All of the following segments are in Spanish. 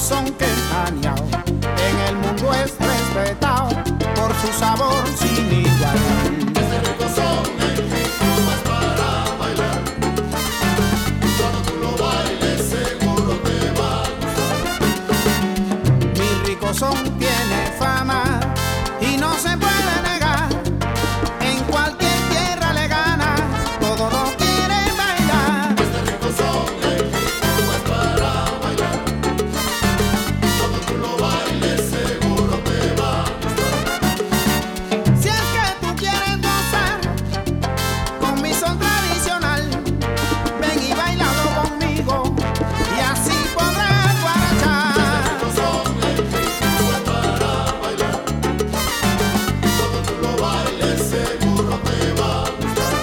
son que Aniao en el mundo es respetado por su sabor sin igual. Este rico son en mi Cuba es para bailar. Cuando tú lo bailes seguro te va a gustar. Mi rico son tiene fama y no se puede negar. En cualquier tierra le gana, todo lo quieren bailar. Este rico son en mi Cuba es para bailar. Cuando tú lo bailes seguro te va a gustar. Si es que tú quieres gozar con mi son tradicional, ven y bailalo conmigo y así podrás guarachar. Este rico son en mi Cuba es para bailar. Cuando tú lo bailes seguro te va a gustar.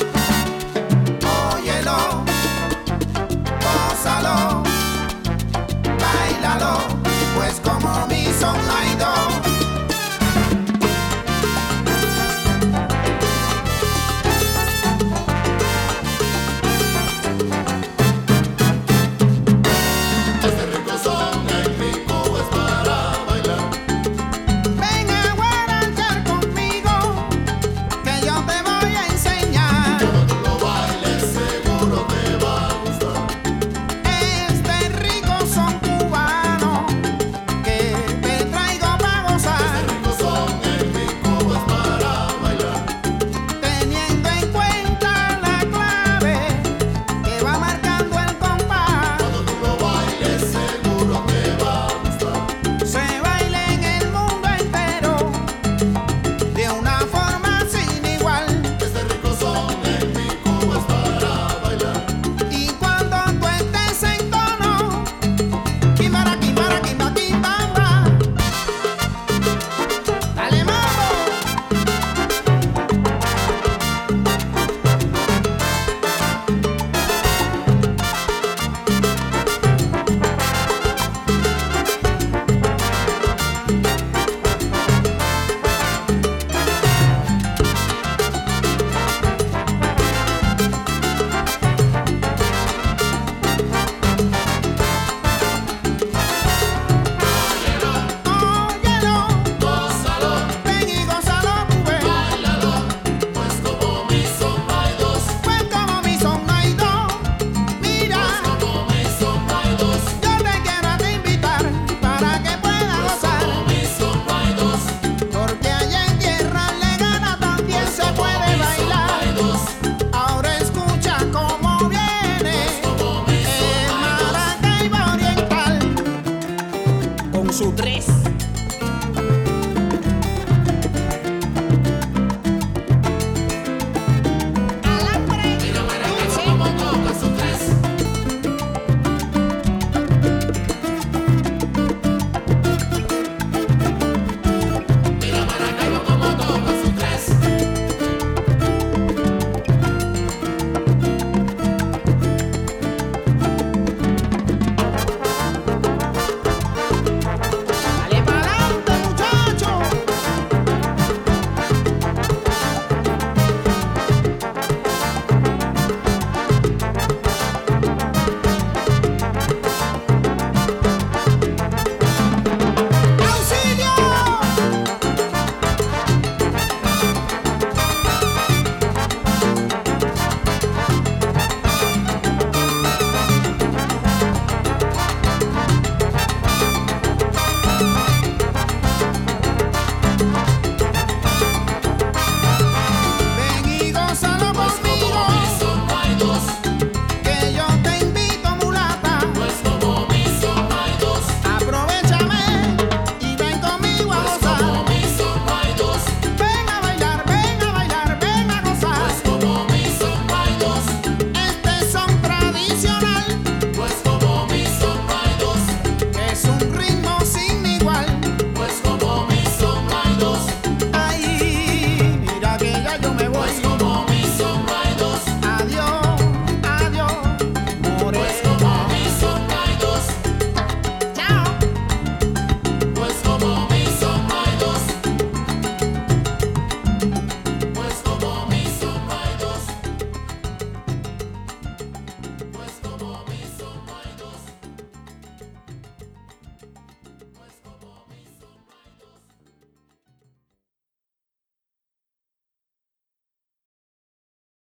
Óyelo, gózalo, báilalo, pues como mi son no hay dos. Este rico son en mi Cuba es para bailar. Ven a guarachar conmigo, que yo te voy a enseñar. Cuando tú lo bailes seguro te va a gustar. Este rico son cubano que te traigo para gozar, Este rico son en mi Cuba es para bailar. teniendo en cuenta la clave que va marcando el compás. Cuando tú lo bailes seguro te va a gustar. Se baila en el mundo entero de una forma sin igual. Este rico son en mi Cuba es para bailar. Y cuando tú estés en tono, quimbara, quimbara, quimba, quimbamba, dale mambo. Óyelo, Gózalo, ven y gózalo, cubé. báilalo, pues como mi son no hay dos. Pues como mi son no hay dos. Mira, Pues como mi son no hay dos. yo te quiero a ti invitar para que puedas Pues gozar, como mi son no hay dos. porque allá en tierra legana también se puede Hay bailar. dos. Ahora escucha cómo viene Como mi son el hay dos. Maracaibo Oriental con su tres.